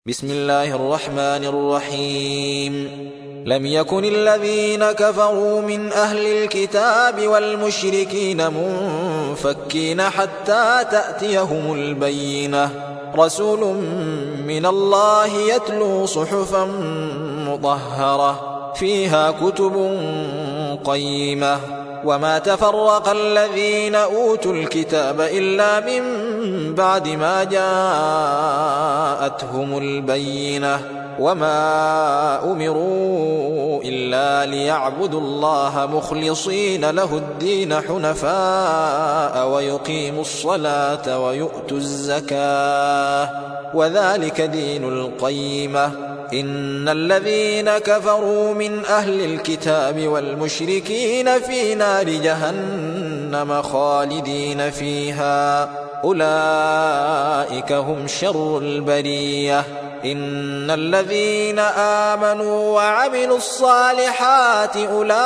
بسم الله الرحمن الرحيم. لم يكن الذين كفروا من أهل الكتاب والمشركين منفكين حتى تأتيهم البينة، رسول من الله يتلو صحفا مطهرة فيها كتب قيمة. وما تفرق الذين أوتوا الكتاب إلا من بعد ما جاءتهم البينة، وما أمروا إلا ليعبدوا الله مخلصين له الدين حنفاء ويقيموا الصلاة ويؤتوا الزكاة وذلك دين القيمة. إن الذين كفروا من أهل الكتاب والمشركين في نار جهنم خالدين فيها، أولئك هم شر البرية. إن الذين آمنوا وعملوا الصالحات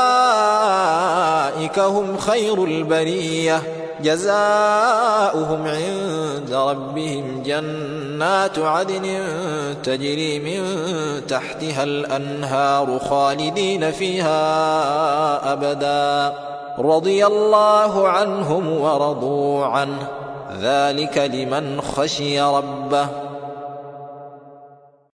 أولئك هم خير البرية، جزاؤهم عند ربهم جنات عدن تجري من تحتها الأنهار خالدين فيها أبدا، رضي الله عنهم ورضوا عنه، ذلك لمن خشي ربه.